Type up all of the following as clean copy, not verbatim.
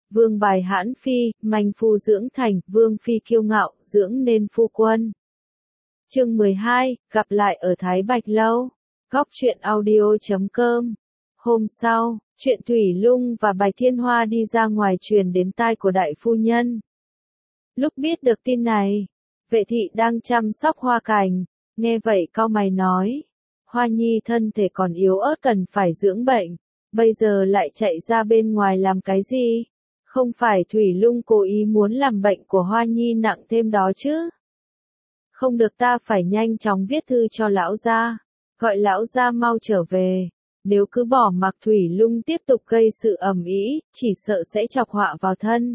vương bài hãn phi, manh phu dưỡng thành, vương phi kiêu ngạo, dưỡng nên phu quân. Chương 12, gặp lại ở Thái Bạch Lâu. Góc truyện audio.com. Hôm sau, chuyện Thủy Lung và Bạch Thiên Hoa đi ra ngoài truyền đến tai của đại phu nhân. Lúc biết được tin này, Vệ thị đang chăm sóc Hoa Cảnh, nghe vậy cau mày nói, Hoa Nhi thân thể còn yếu ớt cần phải dưỡng bệnh, bây giờ lại chạy ra bên ngoài làm cái gì? Không phải Thủy Lung cố ý muốn làm bệnh của Hoa Nhi nặng thêm đó chứ? Không được, ta phải nhanh chóng viết thư cho lão gia, gọi lão gia mau trở về. Nếu cứ bỏ mặc Thủy Lung tiếp tục gây sự ầm ĩ, chỉ sợ sẽ chọc họa vào thân.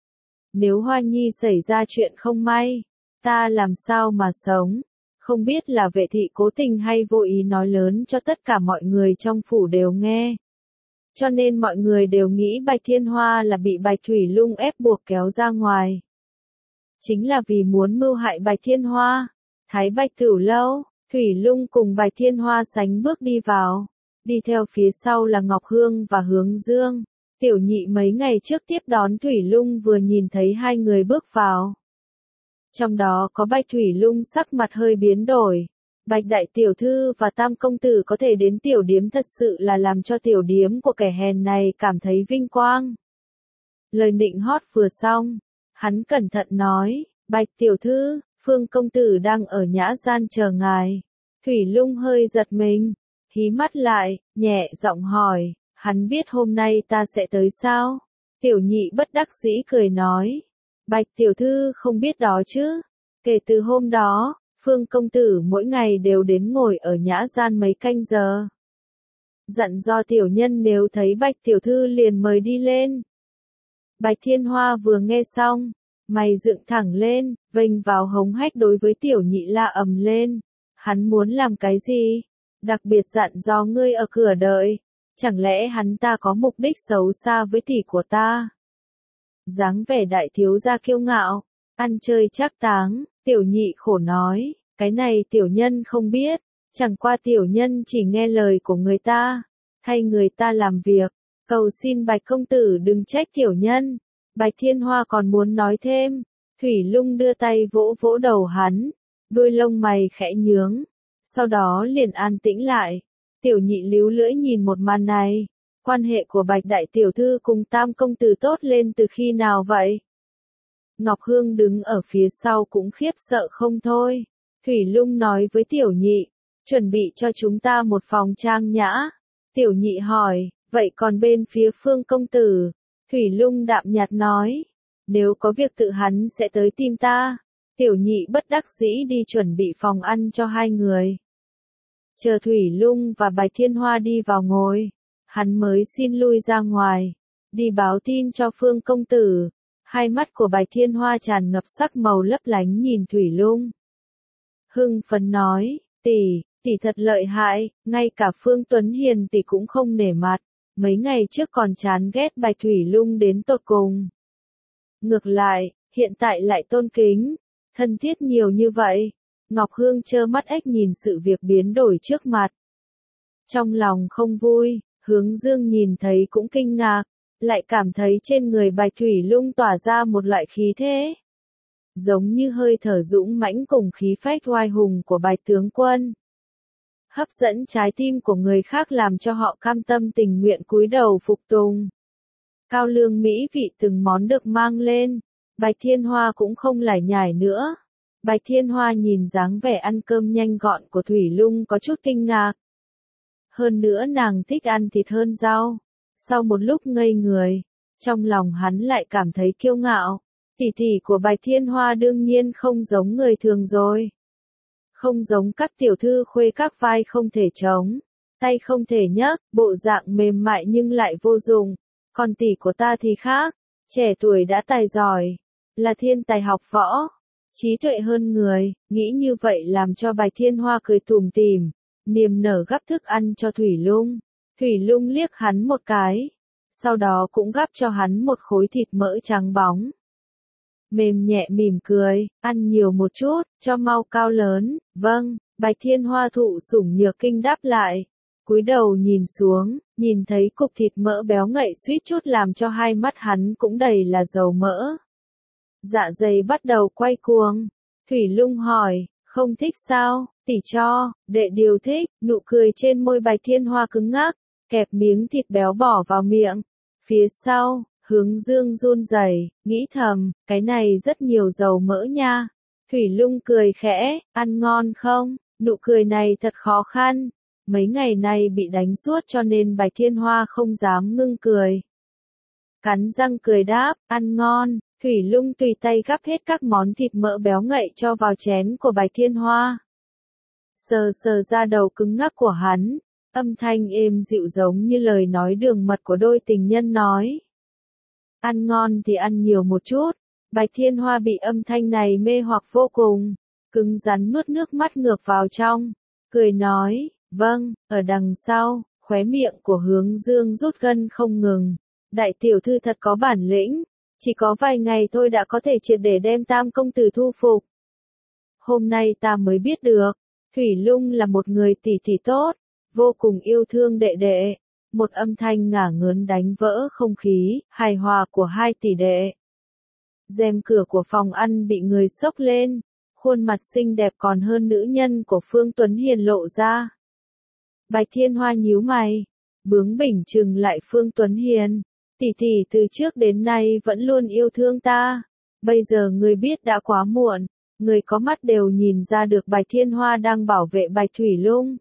Nếu Hoa Nhi xảy ra chuyện không may, ta làm sao mà sống? Không biết là Vệ thị cố tình hay vô ý nói lớn cho tất cả mọi người trong phủ đều nghe. Cho nên mọi người đều nghĩ Bạch Thiên Hoa là bị Bạch Thủy Lung ép buộc kéo ra ngoài. Chính là vì muốn mưu hại Bạch Thiên Hoa. Thái Bạch Tửu Lâu, Thủy Lung cùng Bạch Thiên Hoa sánh bước đi vào. Đi theo phía sau là Ngọc Hương và Hướng Dương. Tiểu Nhị mấy ngày trước tiếp đón Thủy Lung vừa nhìn thấy hai người bước vào. Trong đó có Bạch Thủy Lung sắc mặt hơi biến đổi. Bạch đại tiểu thư và Tam công tử có thể đến tiểu điếm thật sự là làm cho tiểu điếm của kẻ hèn này cảm thấy vinh quang. Lời nịnh hót vừa xong, hắn cẩn thận nói, Bạch tiểu thư, Phương công tử đang ở nhã gian chờ ngài. Thủy Lung hơi giật mình, hí mắt lại, nhẹ giọng hỏi, hắn biết hôm nay ta sẽ tới sao? Tiểu Nhị bất đắc dĩ cười nói, Bạch tiểu thư không biết đó chứ. Kể từ hôm đó, Phương công tử mỗi ngày đều đến ngồi ở nhã gian mấy canh giờ. Dặn do tiểu nhân nếu thấy Bạch tiểu thư liền mời đi lên. Bạch Thiên Hoa vừa nghe xong, mày dựng thẳng lên, vênh vào hống hách đối với Tiểu Nhị la ầm lên. Hắn muốn làm cái gì? Đặc biệt dặn do ngươi ở cửa đợi. Chẳng lẽ hắn ta có mục đích xấu xa với tỷ của ta? Dáng vẻ đại thiếu gia kiêu ngạo, ăn chơi trác táng, Tiểu Nhị khổ nói, cái này tiểu nhân không biết, chẳng qua tiểu nhân chỉ nghe lời của người ta, thay người ta làm việc, cầu xin Bạch công tử đừng trách tiểu nhân. Bạch Thiên Hoa còn muốn nói thêm, Thủy Lung đưa tay vỗ vỗ đầu hắn, đuôi lông mày khẽ nhướng, sau đó liền an tĩnh lại. Tiểu Nhị líu lưỡi nhìn một màn này, quan hệ của Bạch đại tiểu thư cùng Tam công tử tốt lên từ khi nào vậy? Ngọc Hương đứng ở phía sau cũng khiếp sợ không thôi. Thủy Lung nói với Tiểu Nhị, chuẩn bị cho chúng ta một phòng trang nhã. Tiểu Nhị hỏi, vậy còn bên phía Phương công tử? Thủy Lung đạm nhạt nói, nếu có việc tự hắn sẽ tới tìm ta. Tiểu Nhị bất đắc dĩ đi chuẩn bị phòng ăn cho hai người. Chờ Thủy Lung và Bạch Thiên Hoa đi vào ngồi, hắn mới xin lui ra ngoài, đi báo tin cho Phương công tử. Hai mắt của Bạch Thiên Hoa tràn ngập sắc màu lấp lánh nhìn Thủy Lung. Hưng phấn nói, tỷ thật lợi hại, ngay cả Phương Tuấn Hiền tỷ cũng không nể mặt, mấy ngày trước còn chán ghét Bạch Thủy Lung đến tột cùng. Ngược lại, hiện tại lại tôn kính, thân thiết nhiều như vậy. Ngọc Hương trơ mắt ếch nhìn sự việc biến đổi trước mặt. Trong lòng không vui, Hướng Dương nhìn thấy cũng kinh ngạc, lại cảm thấy trên người Bạch Thủy Lung tỏa ra một loại khí thế. Giống như hơi thở dũng mãnh cùng khí phách oai hùng của Bạch tướng quân. Hấp dẫn trái tim của người khác làm cho họ cam tâm tình nguyện cúi đầu phục tùng. Cao lương mỹ vị từng món được mang lên, Bạch Thiên Hoa cũng không lải nhải nữa. Bạch Thiên Hoa nhìn dáng vẻ ăn cơm nhanh gọn của Thủy Lung có chút kinh ngạc. Hơn nữa nàng thích ăn thịt hơn rau. Sau một lúc ngây người, trong lòng hắn lại cảm thấy kiêu ngạo. Tỷ tỷ của Bạch Thiên Hoa đương nhiên không giống người thường rồi. Không giống các tiểu thư khuê các vai không thể chống, tay không thể nhấc, bộ dạng mềm mại nhưng lại vô dụng. Còn tỷ của ta thì khác, trẻ tuổi đã tài giỏi, là thiên tài học võ, trí tuệ hơn người. Nghĩ như vậy làm cho Bạch Thiên Hoa cười tủm tỉm, niềm nở gắp thức ăn cho Thủy Lung. Thủy Lung liếc hắn một cái, sau đó cũng gắp cho hắn một khối thịt mỡ trắng bóng. Mềm nhẹ mỉm cười, ăn nhiều một chút, cho mau cao lớn. Vâng, Bạch Thiên Hoa thụ sủng nhược kinh đáp lại. cúi đầu nhìn xuống, nhìn thấy cục thịt mỡ béo ngậy suýt chút làm cho hai mắt hắn cũng đầy là dầu mỡ. Dạ dày bắt đầu quay cuồng. Thủy Lung hỏi, không thích sao, tỷ cho, đệ điều thích, nụ cười trên môi Bạch Thiên Hoa cứng ngắc, kẹp miếng thịt béo bỏ vào miệng. Phía sau, Hướng Dương run rẩy, nghĩ thầm, cái này rất nhiều dầu mỡ nha. Thủy Lung cười khẽ, ăn ngon không? Nụ cười này thật khó khăn. Mấy ngày này bị đánh suốt cho nên Bạch Thiên Hoa không dám ngưng cười. Cắn răng cười đáp, ăn ngon. Thủy Lung tùy tay gắp hết các món thịt mỡ béo ngậy cho vào chén của Bạch Thiên Hoa. Sờ sờ ra đầu cứng ngắc của hắn, âm thanh êm dịu giống như lời nói đường mật của đôi tình nhân nói. Ăn ngon thì ăn nhiều một chút. Bạch Thiên Hoa bị âm thanh này mê hoặc vô cùng, cứng rắn nuốt nước mắt ngược vào trong, cười nói, vâng. Ở đằng sau, khóe miệng của Hướng Dương rút gân không ngừng. Đại tiểu thư thật có bản lĩnh, chỉ có vài ngày thôi đã có thể triệt để đem Tam công tử thu phục. Hôm nay ta mới biết được, Thủy Lung là một người tỷ tỷ tốt, vô cùng yêu thương đệ đệ. Một âm thanh ngả ngớn đánh vỡ không khí hài hòa của hai tỷ đệ. Rèm cửa của phòng ăn bị người xốc lên, khuôn mặt xinh đẹp còn hơn nữ nhân của Phương Tuấn Hiền lộ ra. Bạch Thiên Hoa nhíu mày, bướng bỉnh trừng lại Phương Tuấn Hiền, tỷ tỷ từ trước đến nay vẫn luôn yêu thương ta, bây giờ người biết đã quá muộn, người có mắt đều nhìn ra được Bạch Thiên Hoa đang bảo vệ Bạch Thủy Lung.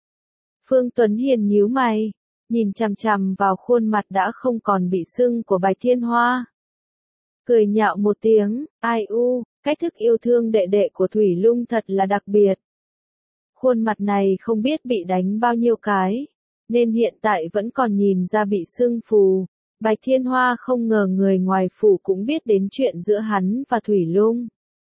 Phương Tuấn Hiền nhíu mày, nhìn chằm chằm vào khuôn mặt đã không còn bị sưng của Bạch Thiên Hoa. Cười nhạo một tiếng, ai u, cách thức yêu thương đệ đệ của Thủy Lung thật là đặc biệt. Khuôn mặt này không biết bị đánh bao nhiêu cái, nên hiện tại vẫn còn nhìn ra bị sưng phù. Bạch Thiên Hoa không ngờ người ngoài phủ cũng biết đến chuyện giữa hắn và Thủy Lung.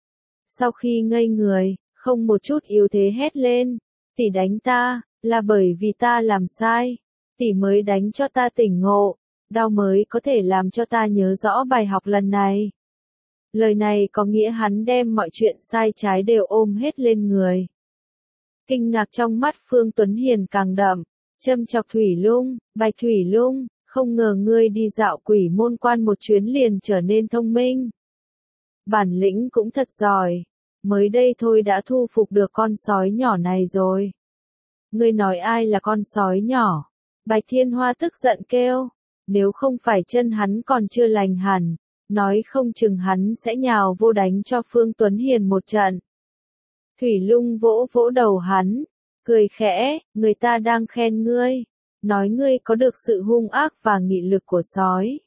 Sau khi ngây người, không một chút yếu thế hét lên, tỷ đánh ta, là bởi vì ta làm sai, tỷ mới đánh cho ta tỉnh ngộ, đau mới có thể làm cho ta nhớ rõ bài học lần này. Lời này có nghĩa hắn đem mọi chuyện sai trái đều ôm hết lên người. Kinh ngạc trong mắt Phương Tuấn Hiền càng đậm, châm chọc Thủy Lung, Bạch Thủy Lung, không ngờ ngươi đi dạo Quỷ Môn Quan một chuyến liền trở nên thông minh. Bản lĩnh cũng thật giỏi, mới đây thôi đã thu phục được con sói nhỏ này rồi. Ngươi nói ai là con sói nhỏ? Bạch Thiên Hoa tức giận kêu, nếu không phải chân hắn còn chưa lành hẳn, nói không chừng hắn sẽ nhào vô đánh cho Phương Tuấn Hiền một trận. Thủy Lung vỗ vỗ đầu hắn, cười khẽ, người ta đang khen ngươi, nói ngươi có được sự hung ác và nghị lực của sói.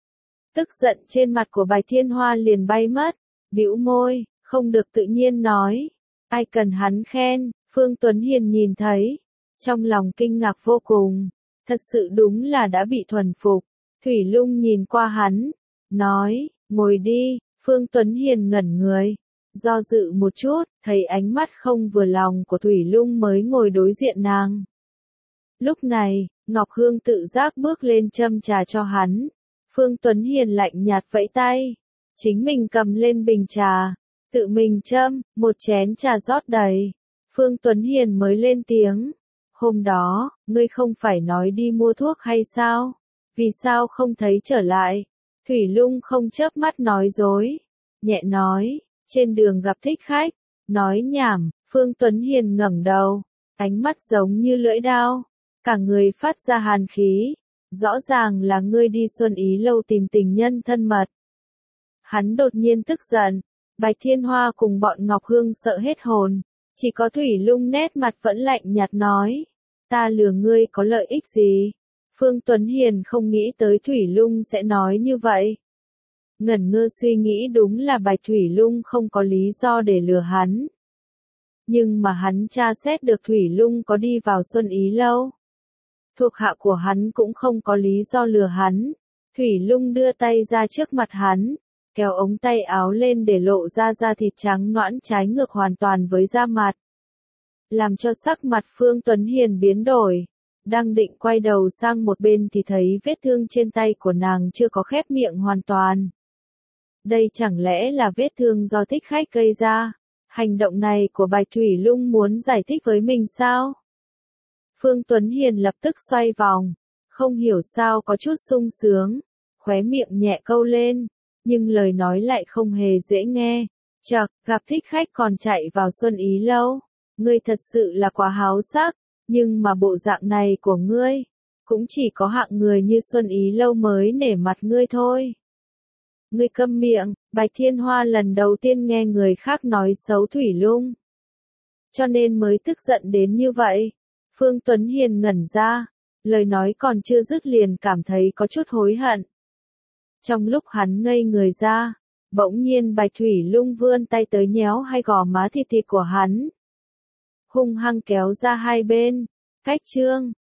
Tức giận trên mặt của Bạch Thiên Hoa liền bay mất, bĩu môi, không được tự nhiên nói, ai cần hắn khen. Phương Tuấn Hiền nhìn thấy, trong lòng kinh ngạc vô cùng, thật sự đúng là đã bị thuần phục. Thủy Lung nhìn qua hắn, nói, ngồi đi. Phương Tuấn Hiền ngẩn người, do dự một chút, thấy ánh mắt không vừa lòng của Thủy Lung mới ngồi đối diện nàng. Lúc này, Ngọc Hương tự giác bước lên châm trà cho hắn. Phương Tuấn Hiền lạnh nhạt vẫy tay, chính mình cầm lên bình trà, tự mình châm, một chén trà rót đầy. Phương Tuấn Hiền mới lên tiếng, hôm đó, ngươi không phải nói đi mua thuốc hay sao? Vì sao không thấy trở lại? Thủy Lung không chớp mắt nói dối, nhẹ nói, trên đường gặp thích khách, nói nhảm. Phương Tuấn Hiền ngẩng đầu, ánh mắt giống như lưỡi dao, cả người phát ra hàn khí, rõ ràng là ngươi đi Xuân Ý lâu tìm tình nhân thân mật. Hắn đột nhiên tức giận, Bạch Thiên Hoa cùng bọn Ngọc Hương sợ hết hồn, chỉ có Thủy Lung nét mặt vẫn lạnh nhạt nói, ta lừa ngươi có lợi ích gì? Phương Tuấn Hiền không nghĩ tới Thủy Lung sẽ nói như vậy. Ngẩn ngơ suy nghĩ đúng là Bạch Thủy Lung không có lý do để lừa hắn. Nhưng mà hắn tra xét được Thủy Lung có đi vào Xuân Ý lâu. Thuộc hạ của hắn cũng không có lý do lừa hắn. Thủy Lung đưa tay ra trước mặt hắn, kéo ống tay áo lên để lộ ra da thịt trắng nõn trái ngược hoàn toàn với da mặt. Làm cho sắc mặt Phương Tuấn Hiền biến đổi. Đang định quay đầu sang một bên thì thấy vết thương trên tay của nàng chưa có khép miệng hoàn toàn. Đây chẳng lẽ là vết thương do thích khách gây ra? Hành động này của Bạch Thủy Lung muốn giải thích với mình sao? Phương Tuấn Hiền lập tức xoay vòng, không hiểu sao có chút sung sướng, khóe miệng nhẹ câu lên, nhưng lời nói lại không hề dễ nghe. Chậc, gặp thích khách còn chạy vào Xuân Ý lâu, ngươi thật sự là quá háo sắc, nhưng mà bộ dạng này của ngươi, cũng chỉ có hạng người như Xuân Ý lâu mới nể mặt ngươi thôi. Ngươi câm miệng, Bạch Thiên Hoa lần đầu tiên nghe người khác nói xấu Thủy Lung, cho nên mới tức giận đến như vậy. Phương Tuấn Hiền ngẩn ra, lời nói còn chưa dứt liền cảm thấy có chút hối hận. Trong lúc hắn ngây người ra, bỗng nhiên Bạch Thủy Lung vươn tay tới nhéo hai gò má thịt thịt của hắn, hung hăng kéo ra hai bên. Cách trương,